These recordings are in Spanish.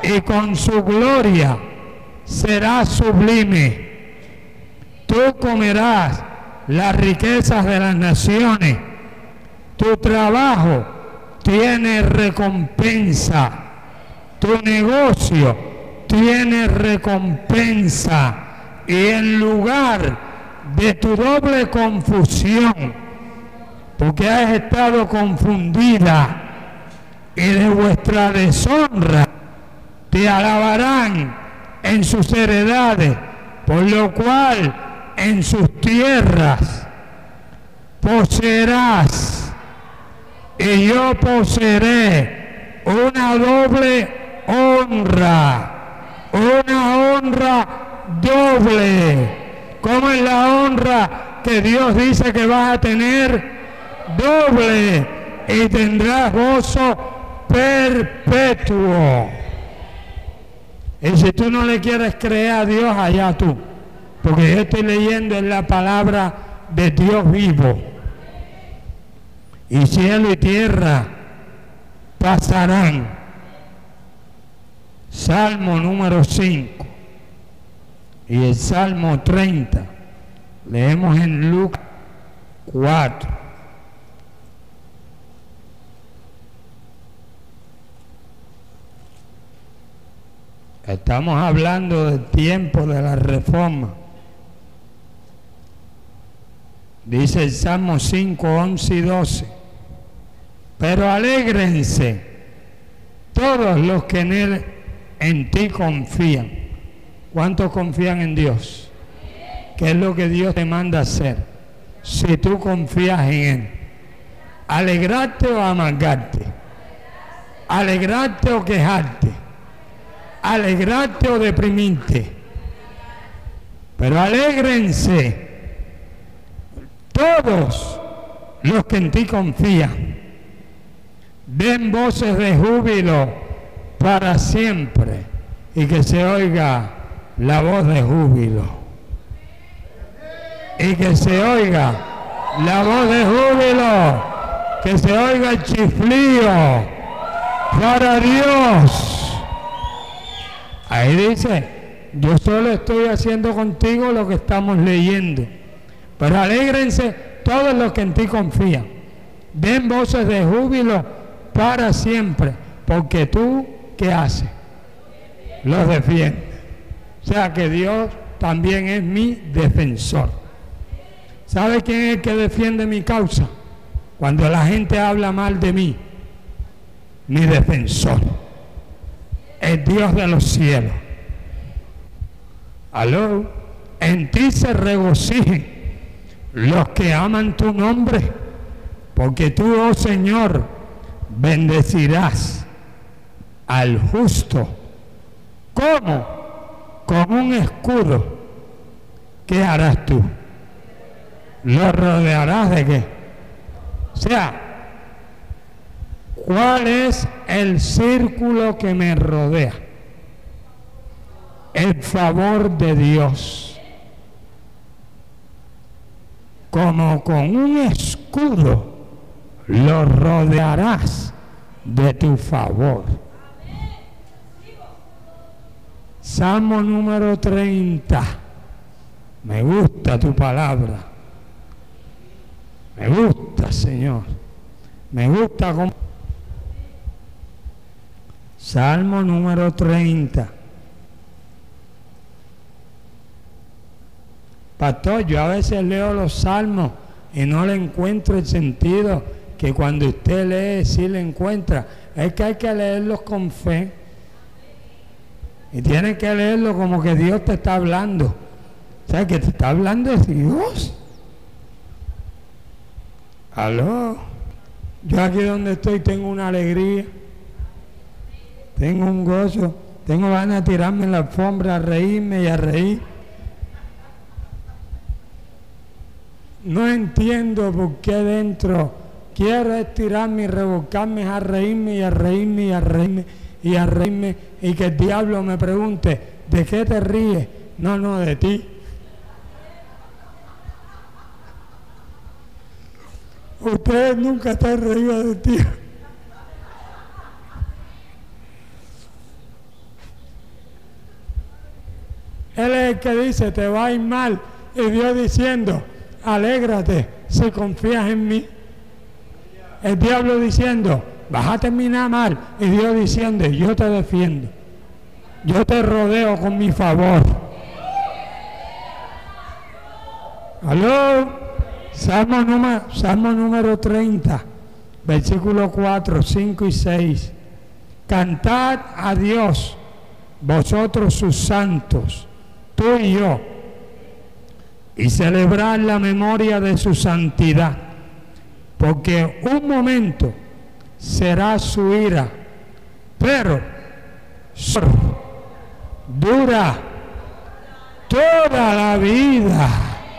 y con su gloria será sublime. Tú comerás las riquezas de las naciones. Tu trabajo tiene recompensa. Tu negocio tiene recompensa. Y en lugar de tu doble confusión, porque has estado confundida, y de vuestra deshonra, te alabarán en sus heredades, por lo cual en sus tierras poseerás, y yo poseeré una doble honra, una honra doble. ¿Cómo es la honra que Dios dice que vas a tener? Doble, y tendrás gozo perpetuo. Y si tú no le quieres creer a Dios, allá tú, porque yo estoy leyendo en la palabra de Dios vivo. Y cielo y tierra pasarán. Salmo número 5 y el Salmo 30. Leemos en Lucas 4. Estamos hablando del tiempo de la reforma. Dice el Salmo 5, 11 y 12. Pero alégrense todos los que en ti confían. ¿Cuántos confían en Dios? ¿Qué es lo que Dios te manda hacer? Si tú confías en Él. ¿Alegrarte o amargarte? ¿Alegrarte o quejarte? ¿Alegrarte o deprimirte? Pero alégrense todos los que en ti confían. Den voces de júbilo para siempre, y que se oiga la voz de júbilo. Y que se oiga la voz de júbilo, que se oiga el chiflío para Dios. Ahí dice, yo solo estoy haciendo contigo lo que estamos leyendo. Pero alégrense todos los que en ti confían. Den voces de júbilo para siempre, porque tú, ¿qué haces? Los defiendes. O sea que Dios también es mi defensor. ¿Sabe quién es el que defiende mi causa? Cuando la gente habla mal de mí, mi defensor, el Dios de los cielos. Aló, en ti se regocijen los que aman tu nombre, porque tú, oh Señor, bendecirás al justo. ¿Cómo? Con un escudo. ¿Qué harás tú? ¿Lo rodearás de qué? O sea, ¿cuál es el círculo que me rodea? El favor de Dios. Como con un escudo lo rodearás de tu favor. Salmo número 30. Me gusta tu palabra. Me gusta, Señor. Me gusta como... Salmo número 30. Pastor, yo a veces leo los salmos y no le encuentro el sentido que cuando usted lee sí le encuentra. Es que hay que leerlos con fe. Y tienes que leerlo como que Dios te está hablando. O sea, que te está hablando de Dios. Aló. Yo aquí donde estoy tengo una alegría. Tengo un gozo. Tengo ganas de tirarme en la alfombra a reírme y a reír. No entiendo por qué dentro quiero estirarme y revolcarme a reírme y a reírme y a reírme y a reírme, y que el diablo me pregunte, ¿de qué te ríes? No, de ti. Ustedes nunca están reídos de ti. Él es el que dice, te va a ir mal. Y Dios diciendo, alégrate si confías en mí. El diablo diciendo, vas a terminar mal. Y Dios diciendo, yo te defiendo. Yo te rodeo con mi favor. ¿Aló? Salmo número 30, versículos 4, 5 y 6. Cantad a Dios, vosotros sus santos, tú y yo, y celebrad la memoria de su santidad, porque un momento será su ira, pero dura toda la vida.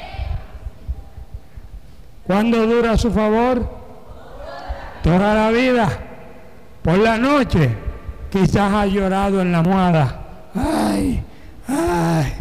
¿Cuándo dura su favor? Toda la vida. Por la noche quizás ha llorado en la almohada. Ay, ay.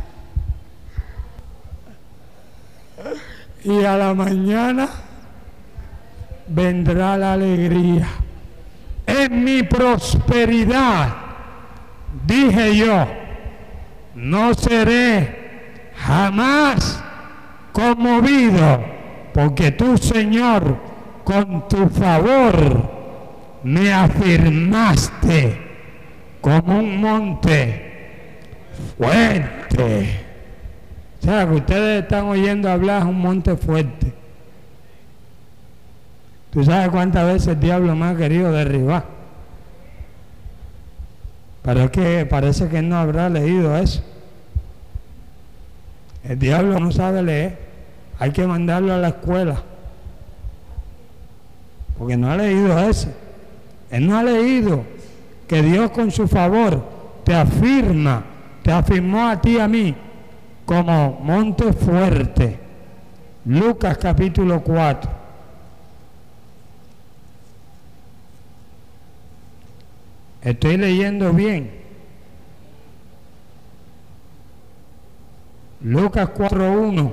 Y a la mañana vendrá la alegría. En mi prosperidad, dije yo, no seré jamás conmovido, porque tú, Señor, con tu favor me afirmaste como un monte fuerte. O sea, que ustedes están oyendo hablar de un monte fuerte. ¿Tú sabes cuántas veces el diablo me ha querido derribar? Pero es que parece que él no habrá leído eso. El diablo no sabe leer. Hay que mandarlo a la escuela. Porque no ha leído eso. Él no ha leído que Dios con su favor te afirmó a ti y a mí como monte fuerte. Lucas capítulo 4. Estoy leyendo bien. Lucas 4:1.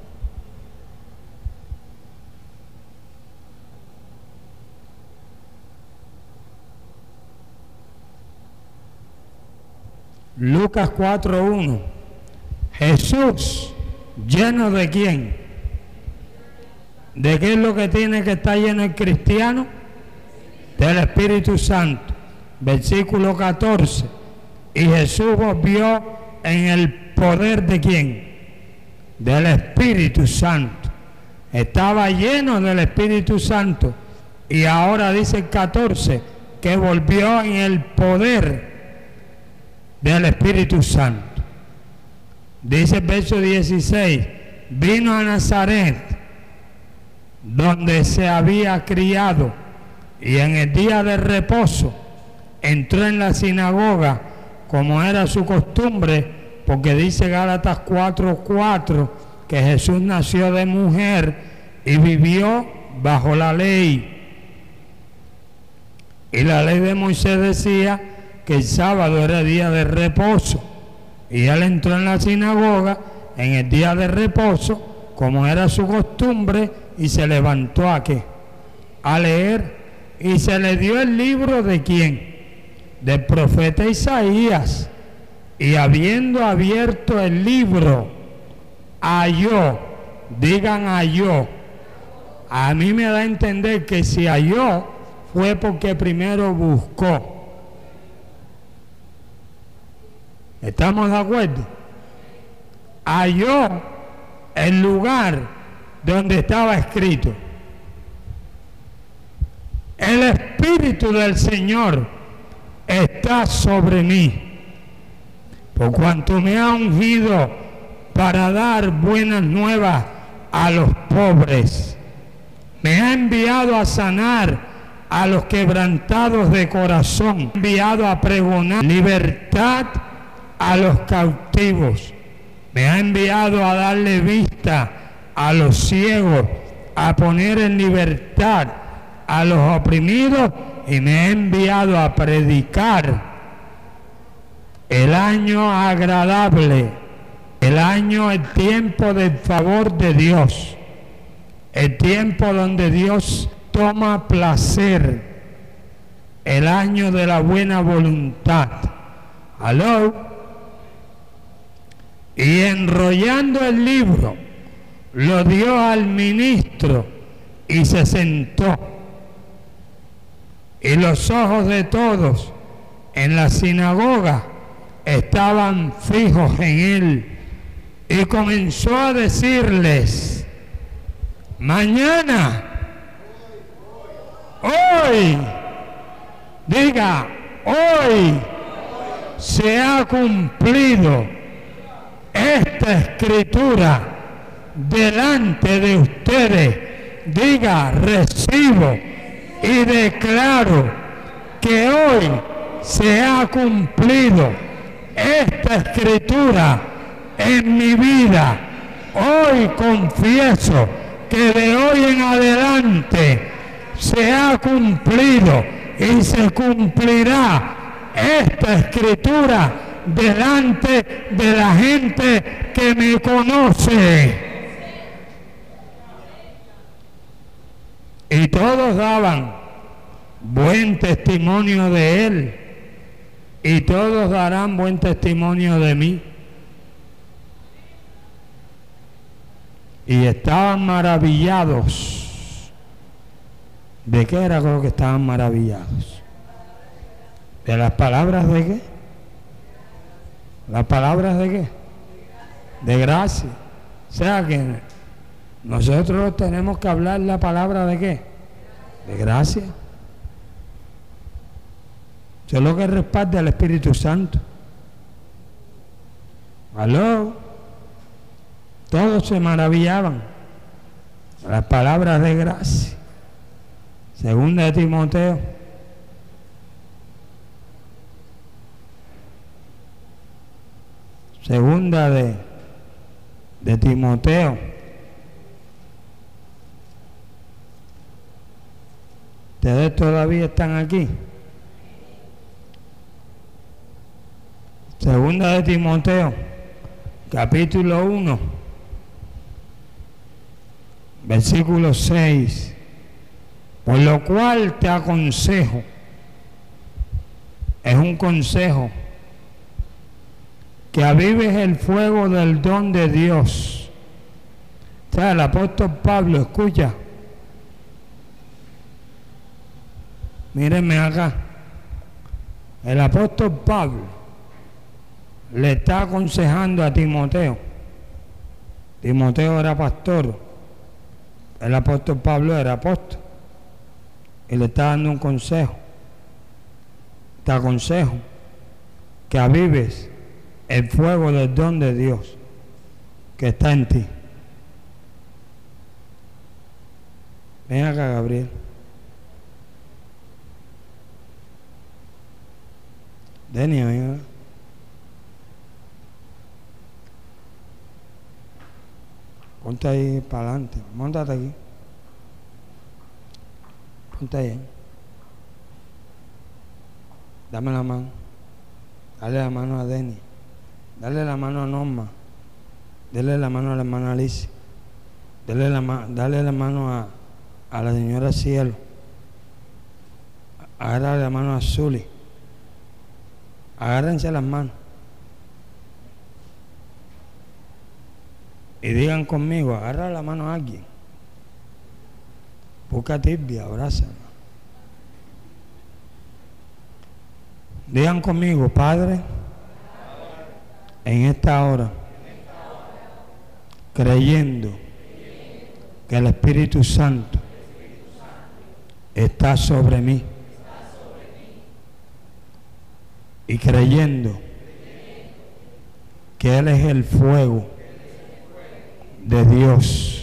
Lucas 4:1. Jesús, ¿lleno de quién? ¿De qué es lo que tiene que estar lleno el cristiano? Del Espíritu Santo. Versículo 14. Y Jesús volvió en el poder de quién? Del Espíritu Santo. Estaba lleno del Espíritu Santo. Y ahora dice el 14 que volvió en el poder del Espíritu Santo. Dice el verso 16, vino a Nazaret, donde se había criado, y en el día de reposo entró en la sinagoga, como era su costumbre, porque dice Gálatas 4:4 que Jesús nació de mujer y vivió bajo la ley. Y la ley de Moisés decía que el sábado era día de reposo. Y él entró en la sinagoga en el día de reposo, como era su costumbre, y se levantó a leer. Y se le dio el libro de quién? Del profeta Isaías. Y habiendo abierto el libro, halló, digan halló. A mí me da a entender que si halló fue porque primero buscó. ¿Estamos de acuerdo? Halló el lugar donde estaba escrito: el Espíritu del Señor está sobre mí, por cuanto me ha ungido para dar buenas nuevas a los pobres. Me ha enviado a sanar a los quebrantados de corazón. Me ha enviado a pregonar libertad a los cautivos. Me ha enviado a darle vista a los ciegos, a poner en libertad a los oprimidos, y me ha enviado a predicar el año agradable, el tiempo del favor de Dios, el tiempo donde Dios toma placer, el año de la buena voluntad. ¿Aló? y enrollando el libro, lo dio al ministro y se sentó. Y los ojos de todos en la sinagoga estaban fijos en él. Y comenzó a decirles: mañana, hoy, diga, hoy se ha cumplido esta escritura delante de ustedes. Diga, recibo y declaro que hoy se ha cumplido esta escritura en mi vida. Hoy confieso que de hoy en adelante se ha cumplido y se cumplirá esta escritura delante de la gente que me conoce. Y todos daban buen testimonio de él, y todos darán buen testimonio de mí. Y estaban maravillados. ¿De qué era lo que estaban maravillados? ¿De las palabras de qué? ¿Las palabras de qué? De gracia. O sea que nosotros tenemos que hablar la palabra de qué? De gracia. Eso es lo que respalda el Espíritu Santo. ¿Aló? Todos se maravillaban. Las palabras de gracia. Segunda de Timoteo. Segunda de Timoteo. ¿Ustedes todavía están aquí? Segunda de Timoteo, capítulo 1, versículo 6. Por lo cual te aconsejo, es un consejo, que avives el fuego del don de Dios. O sea, el apóstol Pablo, escucha, mírenme acá, el apóstol Pablo le está aconsejando a Timoteo. Timoteo era pastor, el apóstol Pablo era apóstol, y le está dando un consejo. Te aconsejo que avives el fuego del don de Dios que está en ti. Ven acá, Gabriel. Denia, ven acá. Ponte ahí para adelante, móntate aquí. Ponte ahí. Dame la mano. Dale la mano a Denny. Dale la mano a Norma. Dale la mano a la hermana Alicia. Dale la mano a la señora Cielo. Agárrale la mano a Zuli. Agárrense las manos. Y digan conmigo, agarra la mano a alguien. Busca tibia, abrázala. Digan conmigo, Padre, en esta hora, creyendo que el Espíritu Santo está sobre mí, y creyendo que Él es el fuego de Dios,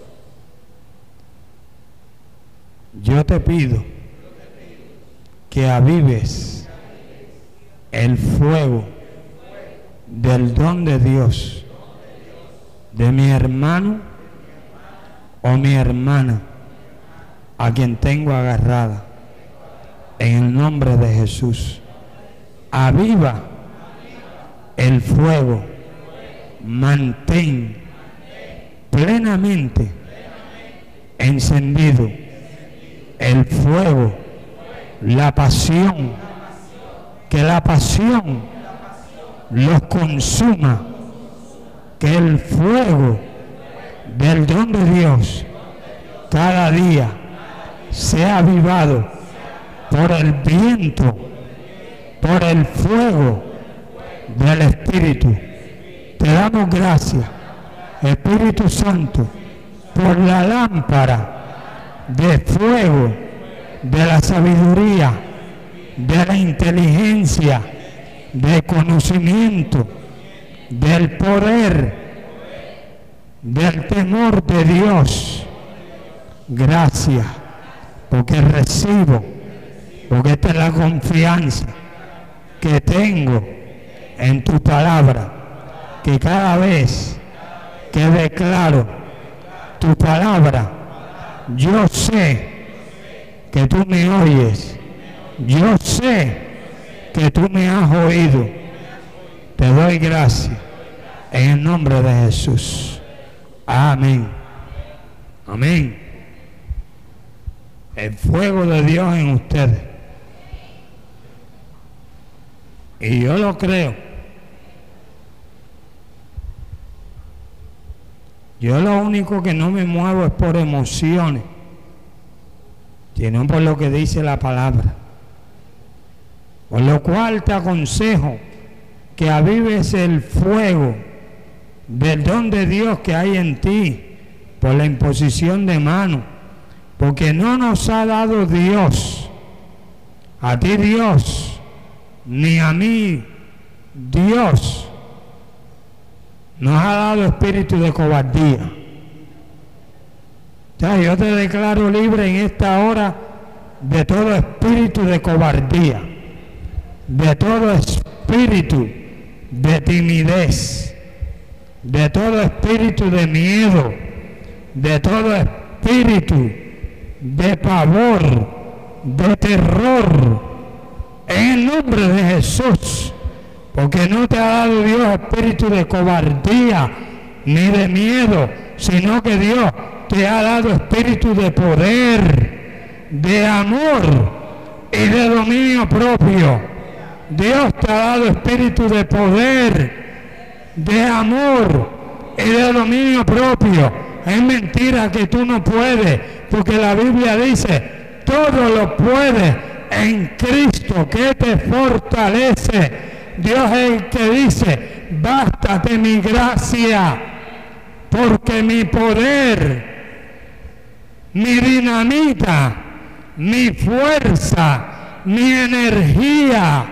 yo te pido que avives el fuego del don de Dios de mi hermano o mi hermana a quien tengo agarrada, en el nombre de Jesús. Aviva el fuego, mantén plenamente encendido el fuego, la pasión, que la pasión los consuma que el fuego del don de Dios cada día sea avivado por el viento, por el fuego del Espíritu. Te damos gracias, Espíritu Santo, por la lámpara de fuego de la sabiduría, de la inteligencia, del conocimiento, del poder, del temor de Dios. Gracias, porque recibo, porque esta es la confianza que tengo en tu palabra, que cada vez que declaro tu palabra, yo sé que tú me oyes, yo sé que tú me has oído. Te doy gracias en el nombre de Jesús. Amén. Amén. El fuego de Dios en ustedes. Y yo lo creo. Yo lo único que no me muevo es por emociones, sino por lo que dice la palabra. Por lo cual te aconsejo que avives el fuego del don de Dios que hay en ti por la imposición de manos, porque no nos ha dado Dios, a ti Dios, ni a mí Dios, nos ha dado espíritu de cobardía. O sea, yo te declaro libre en esta hora de todo espíritu de cobardía, de todo espíritu de timidez, de todo espíritu de miedo, de todo espíritu de pavor, de terror, en el nombre de Jesús, porque no te ha dado Dios espíritu de cobardía ni de miedo, sino que Dios te ha dado espíritu de poder, de amor y de dominio propio. Dios te ha dado espíritu de poder, de amor y de dominio propio. Es mentira que tú no puedes, porque la Biblia dice, todo lo puedes en Cristo que te fortalece. Dios es el que dice, bástate mi gracia, porque mi poder, mi dinamita, mi fuerza, mi energía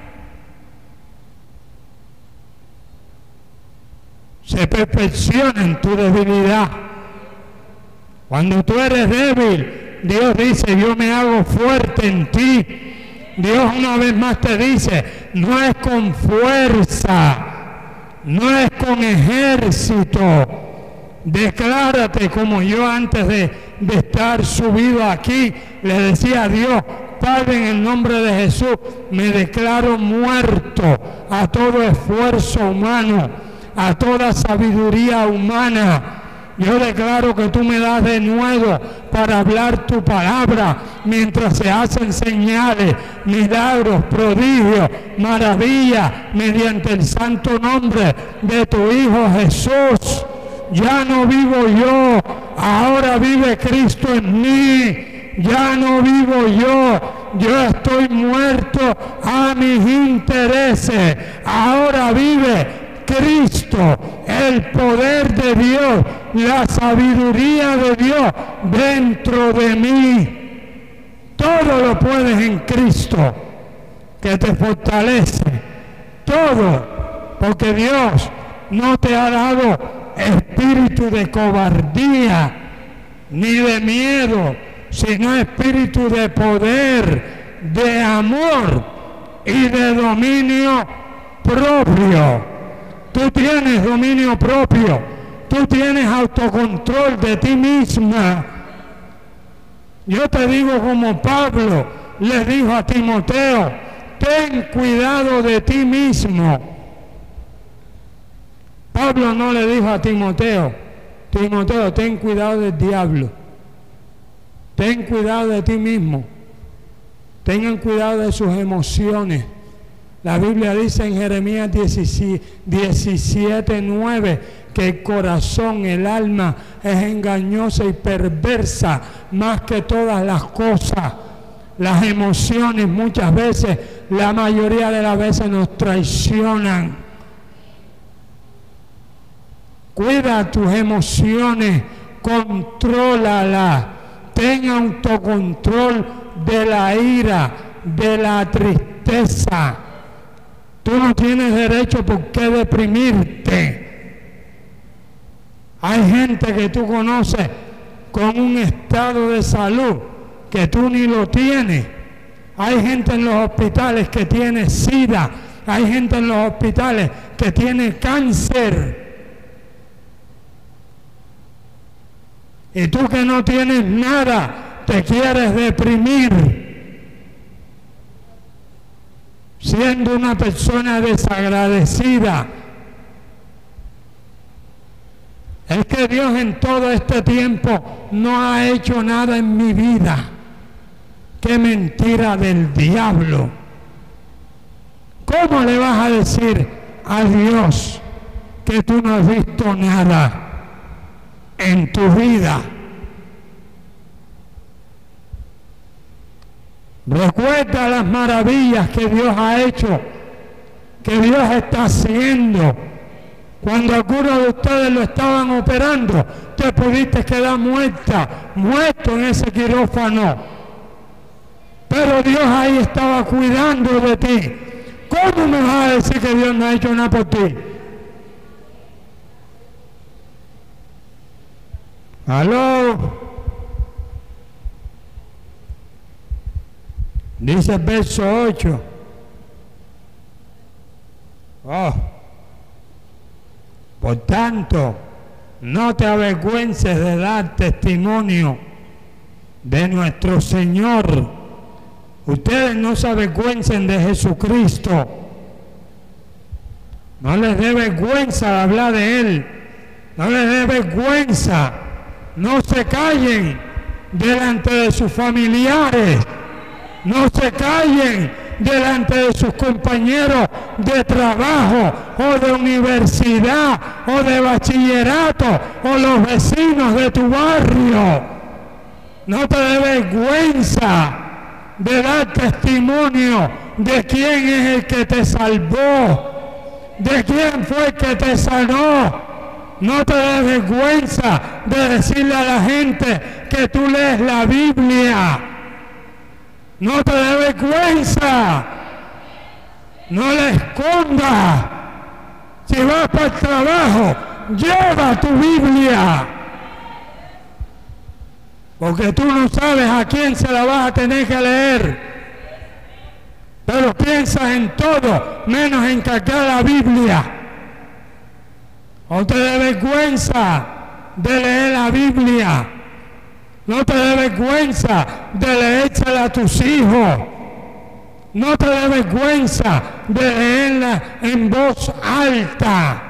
se perfecciona en tu debilidad. Cuando tú eres débil, Dios dice, yo me hago fuerte en ti. Dios una vez más te dice, no es con fuerza, no es con ejército. Declárate como yo antes de estar subido aquí, le decía a Dios, Padre, en el nombre de Jesús, me declaro muerto a todo esfuerzo humano, a toda sabiduría humana. Yo declaro que tú me das de nuevo para hablar tu palabra mientras se hacen señales, milagros, prodigios, maravillas, mediante el santo nombre de tu Hijo Jesús. Ya no vivo yo, ahora vive Cristo en mí. Ya no vivo yo estoy muerto a mis intereses. Ahora vive Cristo, el poder de Dios, la sabiduría de Dios dentro de mí. Todo lo puedes en Cristo, que te fortalece. Todo, porque Dios no te ha dado espíritu de cobardía ni de miedo, sino espíritu de poder, de amor y de dominio propio. Tú tienes dominio propio, tú tienes autocontrol de ti misma. Yo te digo como Pablo le dijo a Timoteo, ten cuidado de ti mismo. Pablo no le dijo a Timoteo, Timoteo, ten cuidado del diablo. Ten cuidado de ti mismo. Tengan cuidado de sus emociones. La Biblia dice en Jeremías 17:9 que el corazón, el alma es engañosa y perversa más que todas las cosas. Las emociones muchas veces, la mayoría de las veces nos traicionan. Cuida tus emociones, contrólala, ten autocontrol de la ira, de la tristeza. Tú no tienes derecho por qué deprimirte. Hay gente que tú conoces con un estado de salud que tú ni lo tienes. Hay gente en los hospitales que tiene SIDA. Hay gente en los hospitales que tiene cáncer. Y tú que no tienes nada, te quieres deprimir. Siendo una persona desagradecida. Es que Dios en todo este tiempo no ha hecho nada en mi vida. ¡Qué mentira del diablo! ¿Cómo le vas a decir a Dios que tú no has visto nada en tu vida? Recuerda las maravillas que Dios ha hecho, que Dios está haciendo. Cuando algunos de ustedes lo estaban operando, te pudiste quedar muerto en ese quirófano. Pero Dios ahí estaba cuidando de ti. ¿Cómo me vas a decir que Dios no ha hecho nada por ti? ¿Aló? Dice el verso 8. Por tanto, no te avergüences de dar testimonio de nuestro Señor. Ustedes no se avergüencen de Jesucristo. No les dé vergüenza hablar de Él. No les dé vergüenza. No se callen delante de sus familiares. No se callen delante de sus compañeros de trabajo o de universidad o de bachillerato o los vecinos de tu barrio. No te dé vergüenza de dar testimonio de quién es el que te salvó, de quién fue el que te sanó. No te dé vergüenza de decirle a la gente que tú lees la Biblia. No te dé vergüenza. No le escondas. Si vas para el trabajo, lleva tu Biblia. Porque tú no sabes a quién se la vas a tener que leer. Pero piensas en todo, menos en cargar la Biblia. No te dé vergüenza de leer la Biblia. No te dé vergüenza de leérsela a tus hijos. No te dé vergüenza de leerla en voz alta.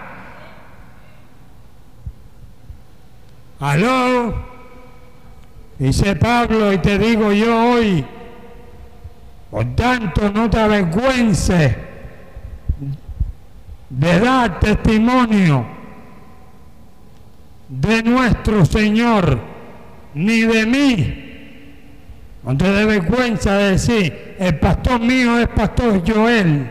¿Aló? Dice Pablo, y te digo yo hoy, por tanto no te avergüences de dar testimonio de nuestro Señor, ni de mí. No te dé vergüenza de decir, el pastor mío es pastor Joel.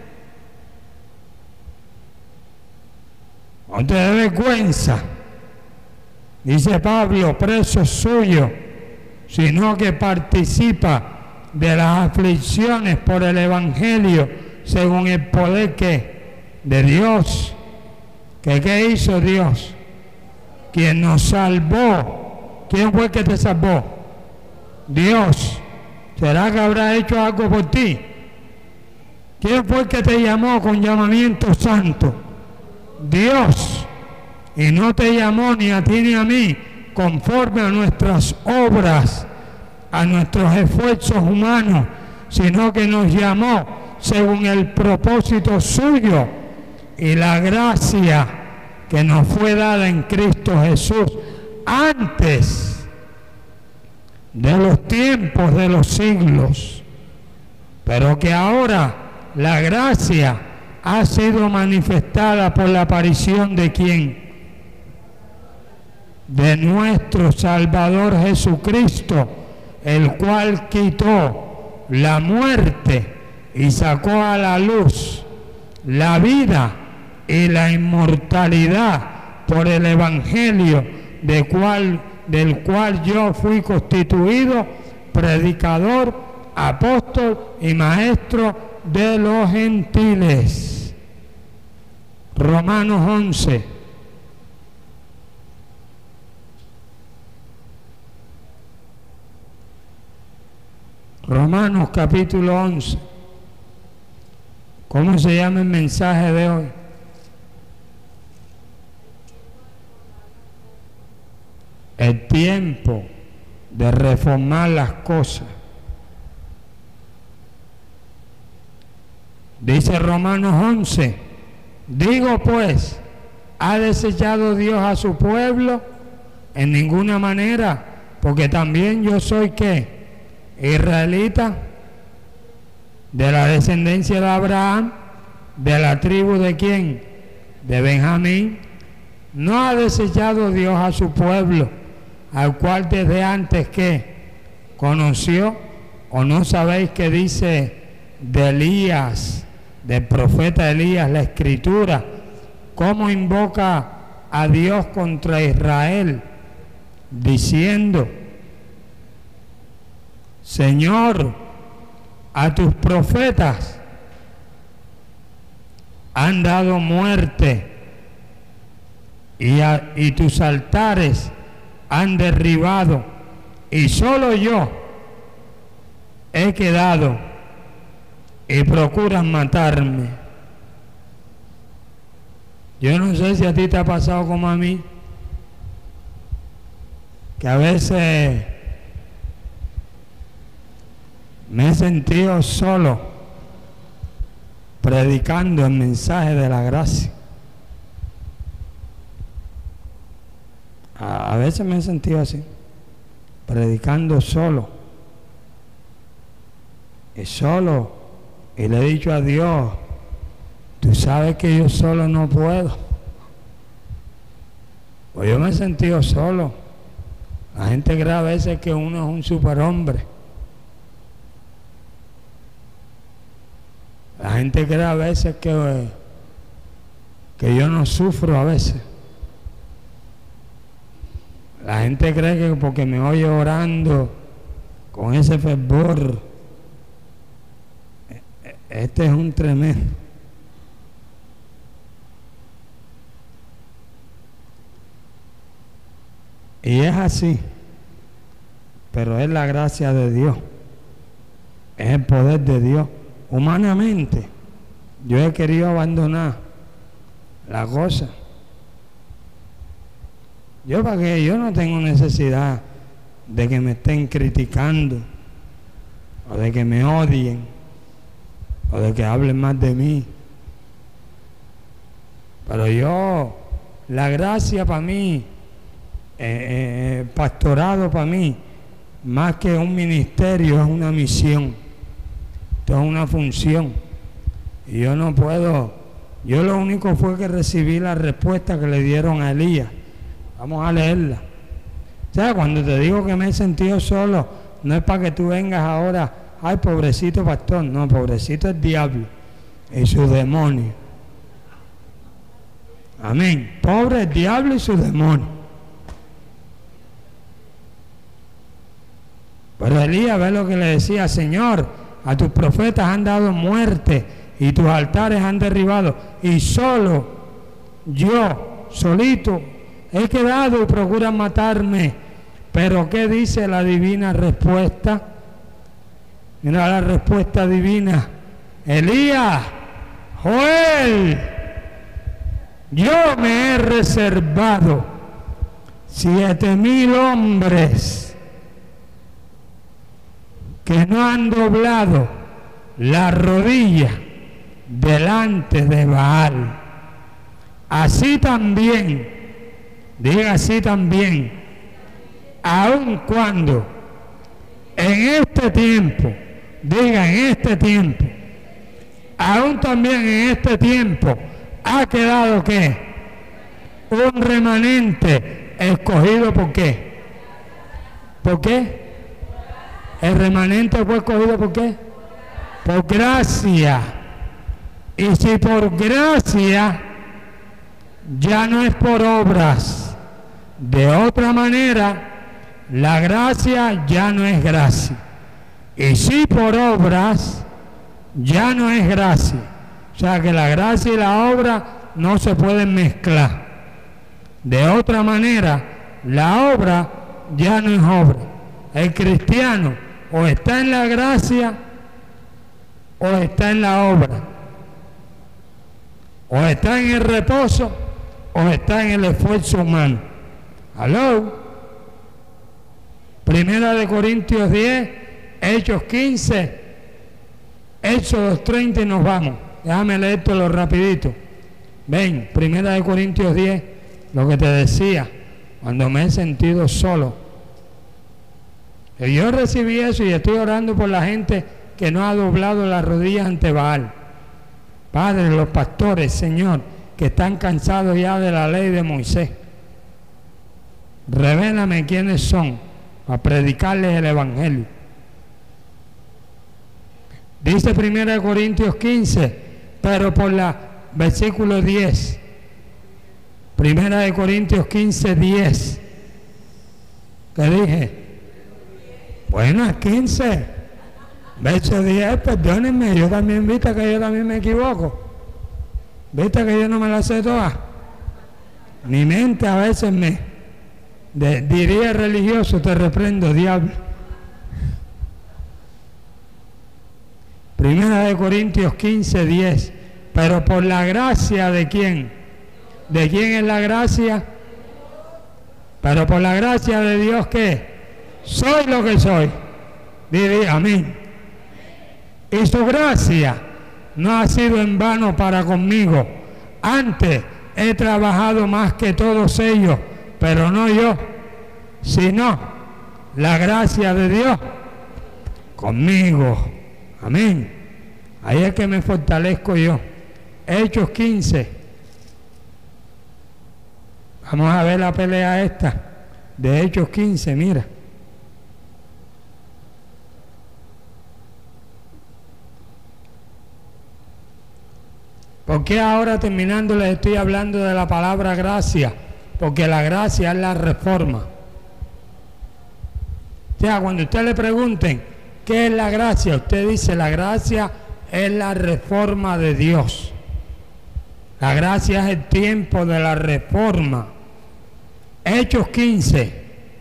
No te dé vergüenza. Dice Pablo, preso suyo, sino que participa de las aflicciones por el Evangelio según el poder de Dios. ¿Qué hizo Dios? Quien nos salvó. ¿Quién fue el que te salvó? Dios. ¿Será que habrá hecho algo por ti? ¿Quién fue el que te llamó con llamamiento santo? Dios. Y no te llamó ni a ti ni a mí conforme a nuestras obras, a nuestros esfuerzos humanos, sino que nos llamó según el propósito suyo y la gracia que nos fue dada en Cristo Jesús antes de los tiempos de los siglos, pero que ahora la gracia ha sido manifestada por la aparición de ¿quién? De nuestro Salvador Jesucristo, el cual quitó la muerte y sacó a la luz la vida y la inmortalidad por el Evangelio del cual yo fui constituido predicador, apóstol y maestro de los gentiles. Romanos 11. Romanos capítulo 11. ¿Cómo se llama el mensaje de hoy? El tiempo de reformar las cosas. Dice Romanos 11, digo pues, ¿ha desechado Dios a su pueblo? En ninguna manera, porque también yo soy ¿qué? Israelita, de la descendencia de Abraham, de la tribu de ¿quién? De Benjamín. No ha desechado Dios a su pueblo, al cual desde antes ¿qué? Conoció. ¿O no sabéis que dice de Elías, del profeta Elías, la escritura, cómo invoca a Dios contra Israel, diciendo: Señor, a tus profetas han dado muerte y tus altares han derribado, y solo yo he quedado y procuran matarme. Yo no sé si a ti te ha pasado como a mí, que a veces me he sentido solo predicando el mensaje de la gracia. A veces me he sentido así, predicando solo. Y le he dicho a Dios: tú sabes que yo solo no puedo. Pues yo me he sentido solo. La gente cree a veces que uno es un superhombre. La gente cree a veces que yo no sufro a veces. La gente cree que porque me oye orando con ese fervor, este es un tremendo. Y es así, pero es la gracia de Dios, es el poder de Dios. Humanamente, yo he querido abandonar la cosa. ¿Para qué? Yo no tengo necesidad de que me estén criticando, o de que me odien, o de que hablen más de mí. Pero la gracia para mí, pastorado para mí, más que un ministerio, es una misión. Esto es una función. Y yo no puedo. Yo lo único fue que recibí la respuesta que le dieron a Elías. Vamos a leerla. O sea, cuando te digo que me he sentido solo, no es para que tú vengas ahora: ay, pobrecito pastor. No, pobrecito el diablo y su demonio. Amén. Pobre el diablo y su demonio. Pero Elías, ve lo que le decía: Señor, a tus profetas han dado muerte y tus altares han derribado, y solo yo, solito, he quedado y procuran matarme. Pero ¿qué dice la divina respuesta? Mira la respuesta divina: Elías, Joel, yo me he reservado 7,000 hombres que no han doblado la rodilla delante de Baal. Así también, diga así también, aun cuando en este tiempo, diga en este tiempo, aún también en este tiempo ha quedado ¿qué? Un remanente escogido. ¿Por qué? ¿Por qué? El remanente fue escogido ¿por qué? Por gracia. Y si por gracia, ya no es por obras. De otra manera, la gracia ya no es gracia. Y si por obras, ya no es gracia. O sea que la gracia y la obra no se pueden mezclar. De otra manera, la obra ya no es obra. El cristiano o está en la gracia o está en la obra. O está en el reposo o está en el esfuerzo humano. ¿Aló? Primera de Corintios 10, Hechos 15, Éxodo 30 y nos vamos. Déjame leértelo rapidito. Ven, Primera de Corintios 10, lo que te decía, cuando me he sentido solo. Yo recibí eso y estoy orando por la gente que no ha doblado las rodillas ante Baal. Padre, los pastores, Señor, que están cansados ya de la ley de Moisés. Revélame quiénes son para predicarles el evangelio. Dice 1 Corintios 15, pero por la versículo 10. 1 Corintios 15, 10. ¿Qué dije? Bueno, es 15. Verso 10, perdónenme, yo también, viste que yo también me equivoco. Viste que yo no me la sé toda. Mi mente a veces diría religioso, te reprendo, diablo. 1 Corintios 15, 10. Pero por la gracia de quién? ¿De quién es la gracia? Pero por la gracia de Dios, ¿qué? Soy lo que soy. Diría amén. Y su gracia no ha sido en vano para conmigo. Antes he trabajado más que todos ellos, pero no yo, sino la gracia de Dios conmigo. Amén. Ahí es que me fortalezco yo. Hechos 15. Vamos a ver la pelea esta de Hechos 15, mira. ¿Por qué ahora terminando les estoy hablando de la palabra gracia? Porque la gracia es la reforma. O sea, cuando usted le pregunten ¿qué es la gracia? Usted dice la gracia es la reforma de Dios. La gracia es el tiempo de la reforma. Hechos 15.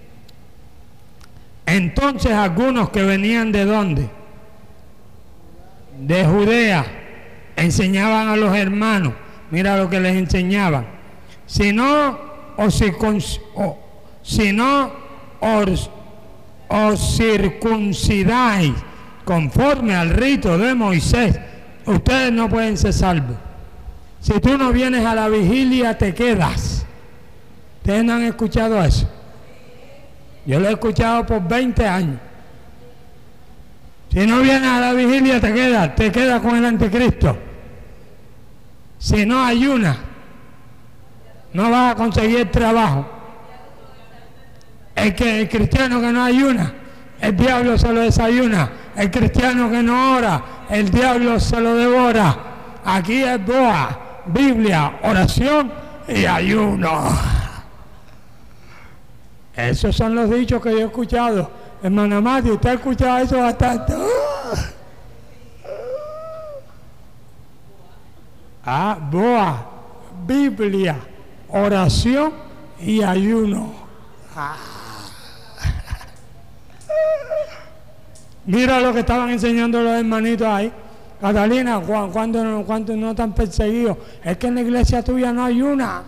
Entonces algunos que venían ¿de dónde? De Judea. Enseñaban a los hermanos, mira lo que les enseñaban. Si no os circuncidáis conforme al rito de Moisés, ustedes no pueden ser salvos. Si tú no vienes a la vigilia, te quedas. ¿Ustedes no han escuchado eso? Yo lo he escuchado por 20 años. Si no vienes a la vigilia, te quedas con el anticristo. Si no ayunas, no vas a conseguir trabajo. El cristiano que no ayuna, el diablo se lo desayuna. El cristiano que no ora, el diablo se lo devora. Aquí es Boa, Biblia, oración y ayuno. Esos son los dichos que yo he escuchado. Hermana Mati, ¿usted ha escuchado eso bastante? Boa, Biblia, oración y ayuno. Mira lo que estaban enseñando los hermanitos ahí. Catalina, cuando no están perseguidos, es que en la iglesia tuya no ayuna.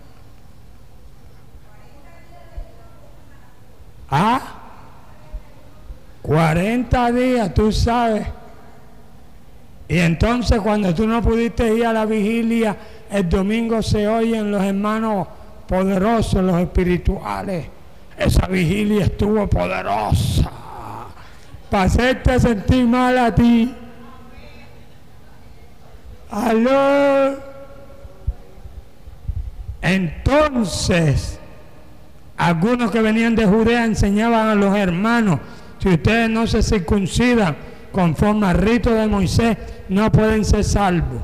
40 días, tú sabes. Y entonces cuando tú no pudiste ir a la vigilia, el domingo se oyen los hermanos poderosos, los espirituales. Esa vigilia estuvo poderosa para hacerte sentir mal a ti. Aló. Entonces, algunos que venían de Judea enseñaban a los hermanos: si ustedes no se circuncidan conforme al rito de Moisés, no pueden ser salvos.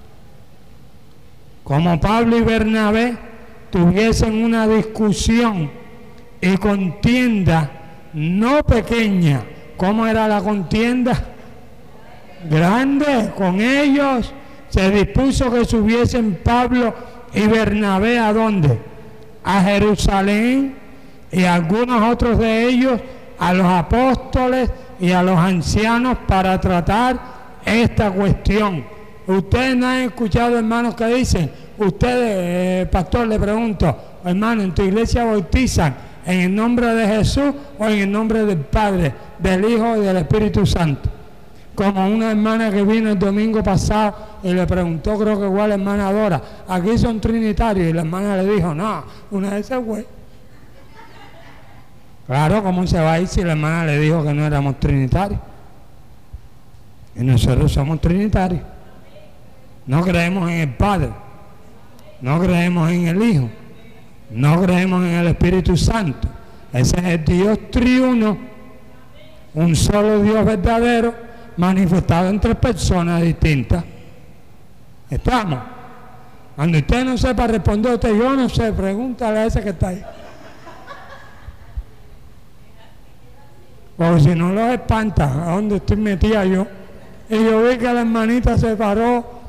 Como Pablo y Bernabé tuviesen una discusión y contienda no pequeña. ¿Cómo era la contienda? Grande. Con ellos se dispuso que subiesen Pablo y Bernabé ¿a dónde? A Jerusalén, y algunos otros de ellos a los apóstoles y a los ancianos para tratar esta cuestión. Ustedes no han escuchado, hermanos, que dicen, ustedes, pastor, le pregunto, hermano, ¿en tu iglesia bautizan en el nombre de Jesús o en el nombre del Padre, del Hijo y del Espíritu Santo? Como una hermana que vino el domingo pasado y le preguntó, creo que igual la hermana Dora, aquí son trinitarios, y la hermana le dijo, no, una de esas fue. Claro, ¿cómo se va a ir si la hermana le dijo que no éramos trinitarios? Y nosotros somos trinitarios. No creemos en el Padre, no creemos en el Hijo, no creemos en el Espíritu Santo. Ese es el Dios triuno, un solo Dios verdadero, manifestado en tres personas distintas. ¿Estamos? Cuando usted no sepa responder, usted, yo no sé, pregúntale a ese que está ahí. Porque si no los espanta, ¿a dónde estoy metida yo? Y yo vi que la hermanita se paró.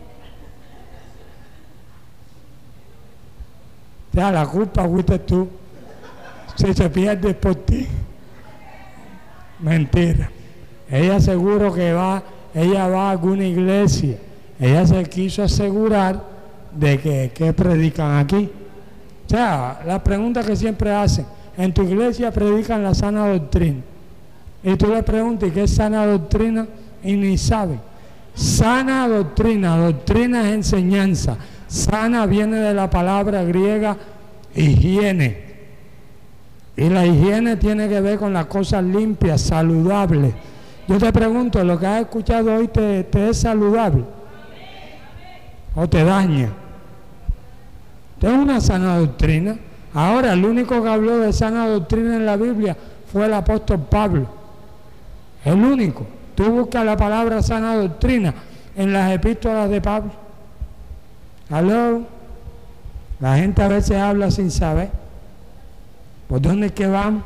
Ya, la culpa fuiste tú. Si se pierde por ti. Mentira. Ella seguro que ella va a alguna iglesia. Ella se quiso asegurar de que predican aquí. O sea, la pregunta que siempre hacen, en tu iglesia predican la sana doctrina. Y tú le preguntas, ¿y qué es sana doctrina? Y ni saben. Sana doctrina, doctrina es enseñanza. Sana viene de la palabra griega higiene. Y la higiene tiene que ver con las cosas limpias, saludables. Yo te pregunto, ¿lo que has escuchado hoy te es saludable? ¿O te daña? Esto es una sana doctrina. Ahora, el único que habló de sana doctrina en la Biblia fue el apóstol Pablo. El único. Tú buscas la palabra sana doctrina en las epístolas de Pablo. ¿Aló? La gente a veces habla sin saber. ¿Por dónde es que vamos?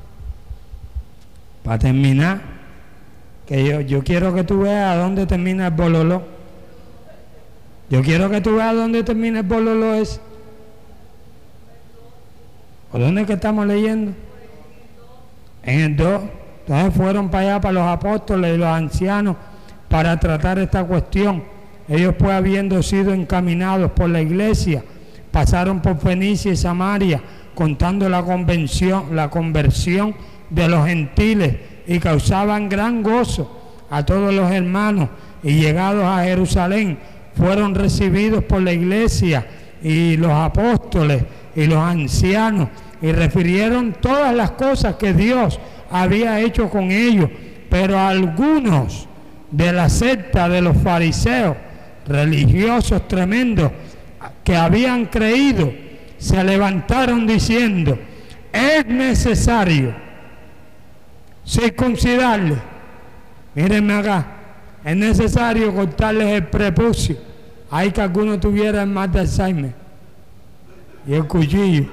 Para terminar, que yo quiero que tú veas a dónde termina el bololó. Yo quiero que tú veas a dónde termina el bololó ese. ¿Por dónde es que estamos leyendo? En el 2. Entonces fueron para allá, para los apóstoles y los ancianos, para tratar esta cuestión. Ellos, pues, habiendo sido encaminados por la iglesia, pasaron por Fenicia y Samaria, contando la conversión de los gentiles, y causaban gran gozo a todos los hermanos. Y llegados a Jerusalén, fueron recibidos por la iglesia y los apóstoles y los ancianos, y refirieron todas las cosas que Dios había hecho con ellos. Pero algunos de la secta de los fariseos, religiosos tremendos, que habían creído, se levantaron diciendo: es necesario circuncidarles. Mírenme acá, es necesario cortarles el prepucio. Hay que algunos tuvieran más de Alzheimer. Y el cuchillo.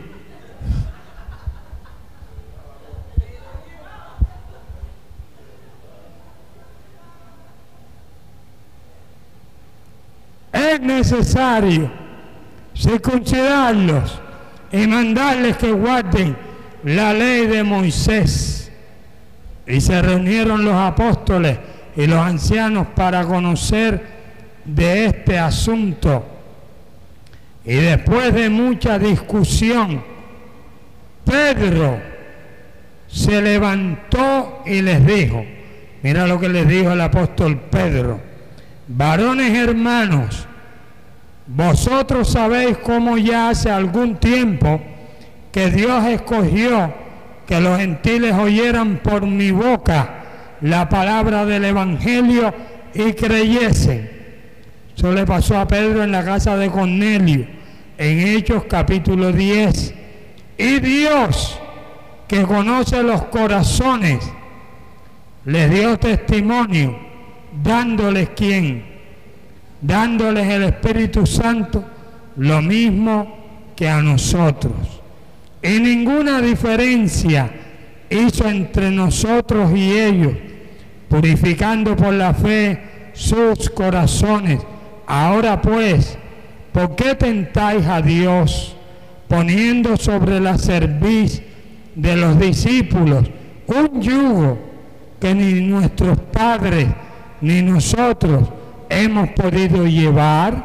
Es necesario circuncidarlos y mandarles que guarden la ley de Moisés. Y se reunieron los apóstoles y los ancianos para conocer de este asunto. Y después de mucha discusión, Pedro se levantó y les dijo, mira lo que les dijo el apóstol Pedro: varones hermanos, vosotros sabéis cómo ya hace algún tiempo que Dios escogió que los gentiles oyeran por mi boca la palabra del Evangelio y creyesen. Eso le pasó a Pedro en la casa de Cornelio, en Hechos capítulo 10. Y Dios, que conoce los corazones, les dio testimonio, dándoles ¿quién? Dándoles el Espíritu Santo, lo mismo que a nosotros. Y ninguna diferencia hizo entre nosotros y ellos, purificando por la fe sus corazones. Ahora pues, ¿por qué tentáis a Dios, poniendo sobre la cerviz de los discípulos un yugo que ni nuestros padres ni nosotros hemos podido llevar?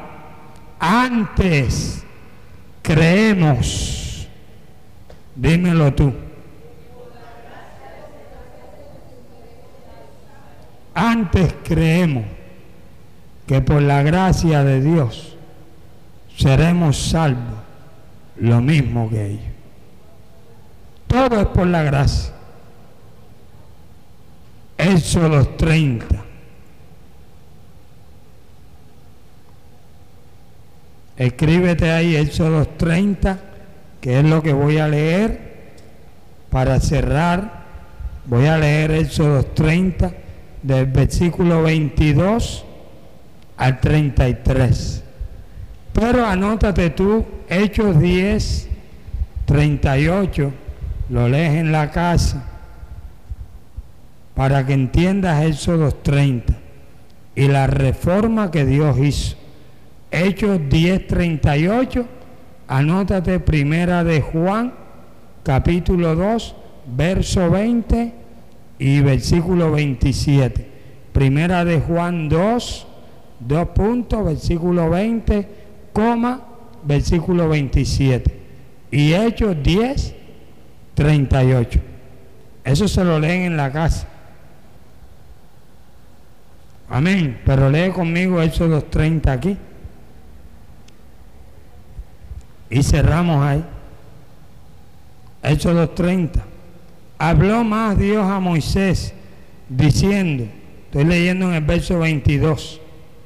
Antes creemos, dímelo tú, antes creemos que por la gracia de Dios seremos salvos, lo mismo que ellos. Todo es por la gracia. Éxodo 30. Escríbete ahí Éxodo 30, que es lo que voy a leer para cerrar. Voy a leer Éxodo 30 del versículo 22 al 33. Pero anótate tú Hechos 10, 38, lo lees en la casa para que entiendas Éxodo 30 y la reforma que Dios hizo. Hechos 10, 38, anótate Primera de Juan, capítulo 2, verso 20 y versículo 27. Primera de Juan 2, 2 puntos, versículo 20, versículo 27. Y Hechos 10, 38. Eso se lo leen en la casa. Amén. Pero lee conmigo Éxodo 30 aquí. Y cerramos ahí. Éxodo 30. Habló más Dios a Moisés diciendo, estoy leyendo en el verso 22.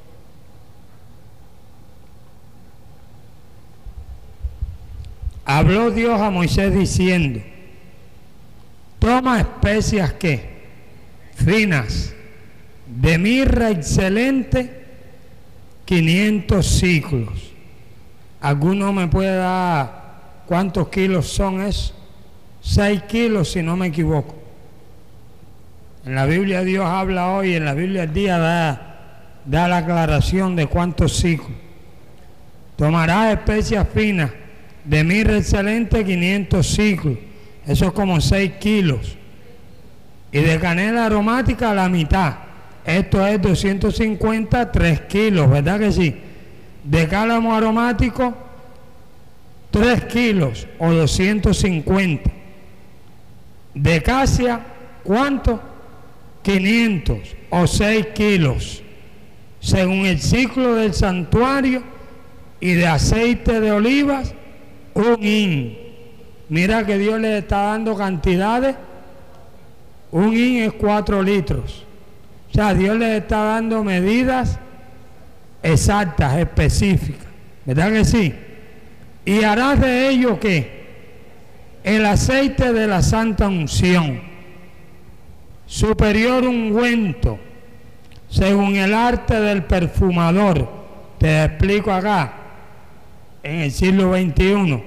Habló Dios a Moisés diciendo, toma especias que finas, de mirra excelente, 500 ciclos. ¿Alguno me puede dar cuántos kilos son eso? 6 kilos si no me equivoco. En la Biblia Dios habla hoy, en la Biblia el día da la aclaración de cuántos ciclos. Tomarás especias finas, de mirra excelente, 500 ciclos. Eso es como 6 kilos. Y de canela aromática la mitad. Esto es 250, 3 kilos, ¿verdad que sí? De cálamo aromático, 3 kilos o 250. De casia, ¿cuánto? 500 o 6 kilos. Según el ciclo del santuario, y de aceite de olivas, 1 hin. Mira que Dios le está dando cantidades. 1 hin es 4 litros. O sea, Dios le está dando medidas exactas, específicas. ¿Verdad que sí? Y harás de ello ¿qué? El aceite de la santa unción, superior ungüento, según el arte del perfumador. Te explico acá, en el siglo XXI.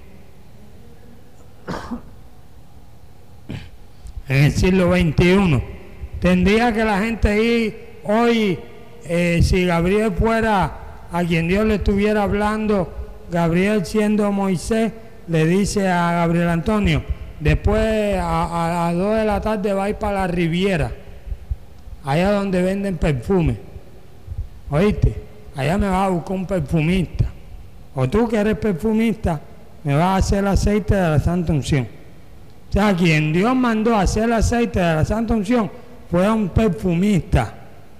En el siglo XXI. Tendría que la gente ir hoy, si Gabriel fuera a quien Dios le estuviera hablando, Gabriel siendo Moisés, le dice a Gabriel Antonio, después a las 2 de la tarde va a ir para la Riviera, allá donde venden perfume. ¿Oíste? Allá me va a buscar un perfumista. O tú que eres perfumista, me vas a hacer el aceite de la santa unción. O sea, quien Dios mandó a hacer el aceite de la santa unción fue un perfumista.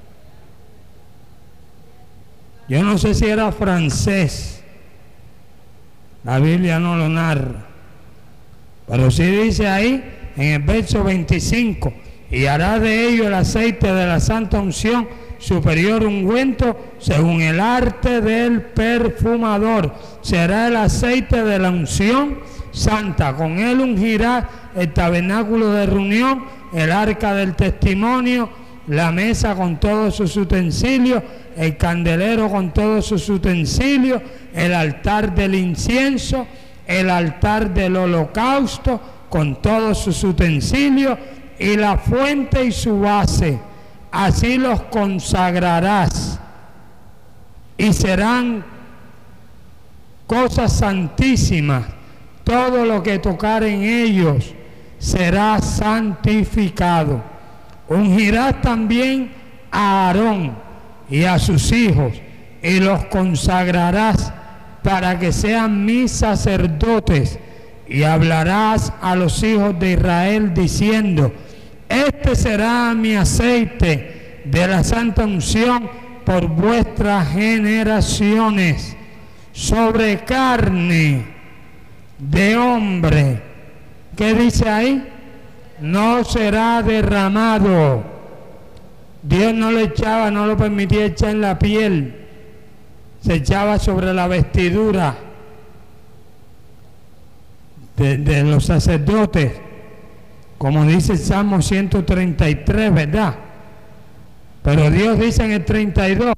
Yo no sé si era francés. La Biblia no lo narra. Pero sí dice ahí, en el verso 25, y hará de ello el aceite de la santa unción, superior ungüento, según el arte del perfumador. Será el aceite de la unción santa. Con él ungirá el tabernáculo de reunión, el arca del testimonio, la mesa con todos sus utensilios, el candelero con todos sus utensilios, el altar del incienso, el altar del holocausto con todos sus utensilios, y la fuente y su base. Así los consagrarás, y serán cosas santísimas. Todo lo que tocar en ellos será santificado. Ungirás también a Aarón y a sus hijos, y los consagrarás para que sean mis sacerdotes, y hablarás a los hijos de Israel diciendo: este será mi aceite de la santa unción por vuestras generaciones. Sobre carne de hombre, ¿qué dice ahí? No será derramado. Dios no le echaba, no lo permitía echar en la piel, se echaba sobre la vestidura de los sacerdotes, como dice el Salmo 133, ¿verdad? Pero Dios dice en el 32,